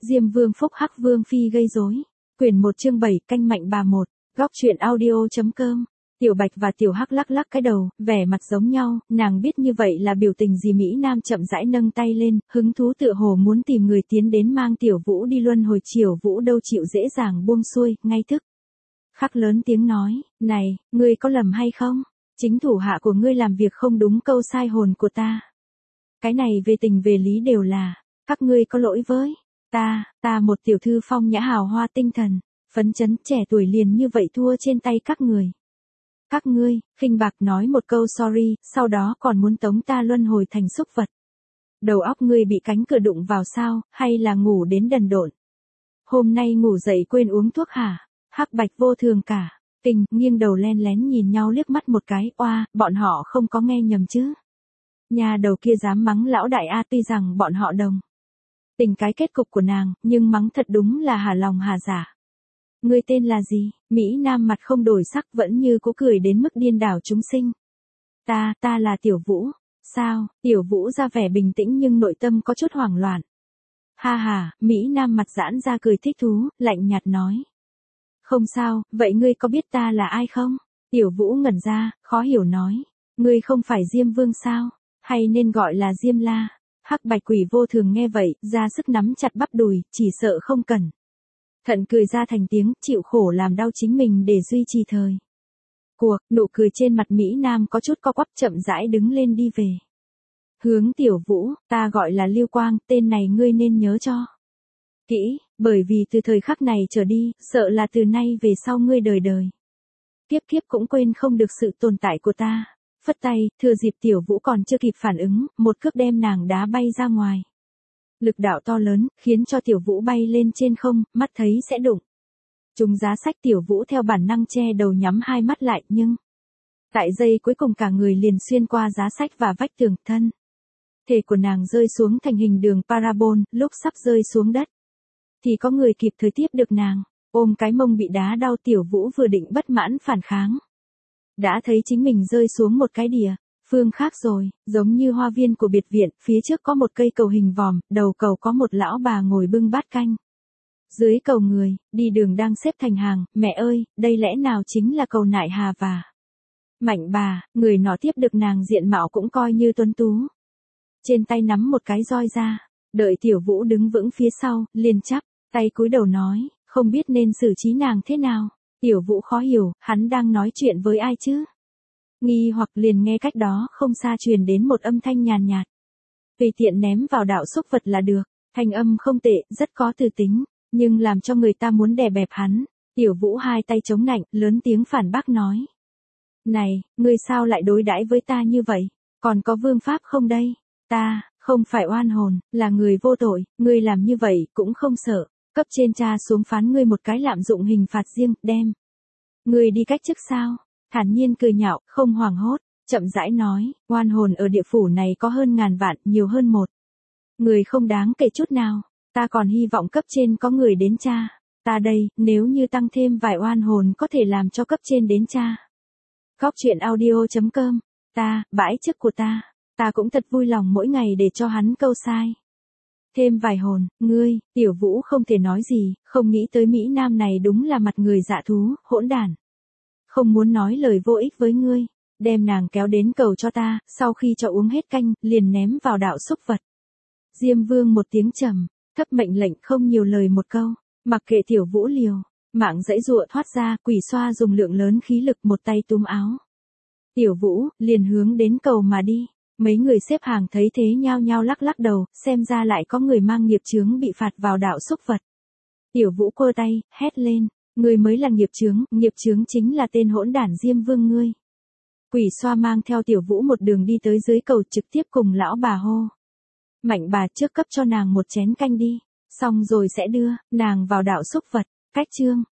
Diêm Vương phúc hắc Vương phi gây rối. Quyển 1 chương 7 canh mạnh bà 1. Góc truyện audio.com. Tiểu Bạch và Tiểu Hắc lắc lắc cái đầu, vẻ mặt giống nhau, nàng biết như vậy là biểu tình gì. Mỹ Nam chậm rãi nâng tay lên, hứng thú tựa hồ muốn tìm người tiến đến mang Tiểu Vũ đi luân hồi. Triều Vũ đâu chịu dễ dàng buông xuôi, ngay thức khắc lớn tiếng nói, này, ngươi có lầm hay không? Chính thủ hạ của ngươi làm việc không đúng, câu sai hồn của ta. Cái này về tình về lý đều là, các ngươi có lỗi với ta một tiểu thư phong nhã hào hoa tinh thần, phấn chấn trẻ tuổi liền như vậy thua trên tay các người. Các ngươi, khinh bạc nói một câu sorry, sau đó còn muốn tống ta luân hồi thành súc vật. Đầu óc ngươi bị cánh cửa đụng vào sao, hay là ngủ đến đần độn? Hôm nay ngủ dậy quên uống thuốc hả? Hắc Bạch vô thường cả. Tình, nghiêng đầu len lén nhìn nhau liếc mắt một cái, oa, bọn họ không có nghe nhầm chứ. Nhà đầu kia dám mắng lão đại A, tuy rằng bọn họ đồng tình cái kết cục của nàng, nhưng mắng thật đúng là hà lòng hà giả. Ngươi tên là gì? Mỹ Nam mặt không đổi sắc vẫn như cũ cười đến mức điên đảo chúng sinh. Ta là Tiểu Vũ. Sao? Tiểu Vũ ra vẻ bình tĩnh nhưng nội tâm có chút hoảng loạn. Ha ha, Mỹ Nam mặt giãn ra cười thích thú, lạnh nhạt nói. Không sao, vậy ngươi có biết ta là ai không? Tiểu Vũ ngẩn ra, khó hiểu nói. Ngươi không phải Diêm Vương sao? Hay nên gọi là Diêm La? Hắc Bạch quỷ vô thường nghe vậy, ra sức nắm chặt bắp đùi, chỉ sợ không cần thận cười ra thành tiếng, chịu khổ làm đau chính mình để duy trì thời cuộc. Nụ cười trên mặt Mỹ Nam có chút co quắp, chậm rãi đứng lên đi về hướng Tiểu Vũ. Ta gọi là Lưu Quang, tên này ngươi nên nhớ cho kỹ, bởi vì từ thời khắc này trở đi, sợ là từ nay về sau ngươi đời đời kiếp kiếp cũng quên không được sự tồn tại của ta. Phất tay, thừa dịp Tiểu Vũ còn chưa kịp phản ứng, một cước đem nàng đá bay ra ngoài. Lực đạo to lớn, khiến cho Tiểu Vũ bay lên trên không, mắt thấy sẽ đụng trúng giá sách. Tiểu Vũ theo bản năng che đầu nhắm hai mắt lại, nhưng tại giây cuối cùng cả người liền xuyên qua giá sách và vách tường. Thân thể của nàng rơi xuống thành hình đường parabol, lúc sắp rơi xuống đất thì có người kịp thời tiếp được nàng, ôm cái mông bị đá đau. Tiểu Vũ vừa định bất mãn phản kháng, đã thấy chính mình rơi xuống một cái địa phương khác rồi, giống như hoa viên của biệt viện, phía trước có một cây cầu hình vòm, đầu cầu có một lão bà ngồi bưng bát canh. Dưới cầu người đi đường đang xếp thành hàng. Mẹ ơi, đây lẽ nào chính là cầu Nại Hà và Mạnh bà? Người nọ tiếp được nàng diện mạo cũng coi như tuấn tú, trên tay nắm một cái roi ra. Đợi Tiểu Vũ đứng vững phía sau, liền chắp tay cúi đầu nói, không biết nên xử trí nàng thế nào. Tiểu Vũ khó hiểu, hắn đang nói chuyện với ai chứ? Nghi hoặc liền nghe cách đó không xa truyền đến một âm thanh nhàn nhạt. Tùy tiện ném vào đạo xúc vật là được. Thanh âm không tệ, rất có tư tính, nhưng làm cho người ta muốn đè bẹp hắn. Tiểu Vũ hai tay chống nạnh, lớn tiếng phản bác nói. Này, ngươi sao lại đối đãi với ta như vậy? Còn có vương pháp không đây? Ta không phải oan hồn, là người vô tội, ngươi làm như vậy cũng không sợ cấp trên tra xuống phán ngươi một cái lạm dụng hình phạt riêng, đem ngươi đi cách chức sao? Thản nhiên cười nhạo, không hoảng hốt, chậm rãi nói, oan hồn ở địa phủ này có hơn ngàn vạn, nhiều hơn một người không đáng kể chút nào. Ta còn hy vọng cấp trên có người đến tra ta đây, nếu như tăng thêm vài oan hồn có thể làm cho cấp trên đến tra. Góc truyện audio.com. Bãi chức của ta cũng thật vui lòng mỗi ngày để cho hắn câu sai thêm vài hồn. Ngươi, Tiểu Vũ không thể nói gì, không nghĩ tới Mỹ Nam này đúng là mặt người dạ thú, hỗn đản. Không muốn nói lời vô ích với ngươi, đem nàng kéo đến cầu cho ta, sau khi cho uống hết canh, liền ném vào đạo xúc vật. Diêm Vương một tiếng trầm thấp mệnh lệnh, không nhiều lời một câu, mặc kệ Tiểu Vũ liều mạng dãy dụa thoát ra. Quỷ xoa dùng lượng lớn khí lực một tay túm áo Tiểu Vũ, liền hướng đến cầu mà đi. Mấy người xếp hàng thấy thế nhao nhao lắc lắc đầu, xem ra lại có người mang nghiệp chướng bị phạt vào đạo xúc vật. Tiểu Vũ quơ tay, hét lên, ngươi mới là nghiệp chướng chính là tên hỗn đản Diêm Vương ngươi. Quỷ xoa mang theo Tiểu Vũ một đường đi tới dưới cầu, trực tiếp cùng lão bà hô. Mạnh bà, trước cấp cho nàng một chén canh đi, xong rồi sẽ đưa nàng vào đạo xúc vật. Cách chương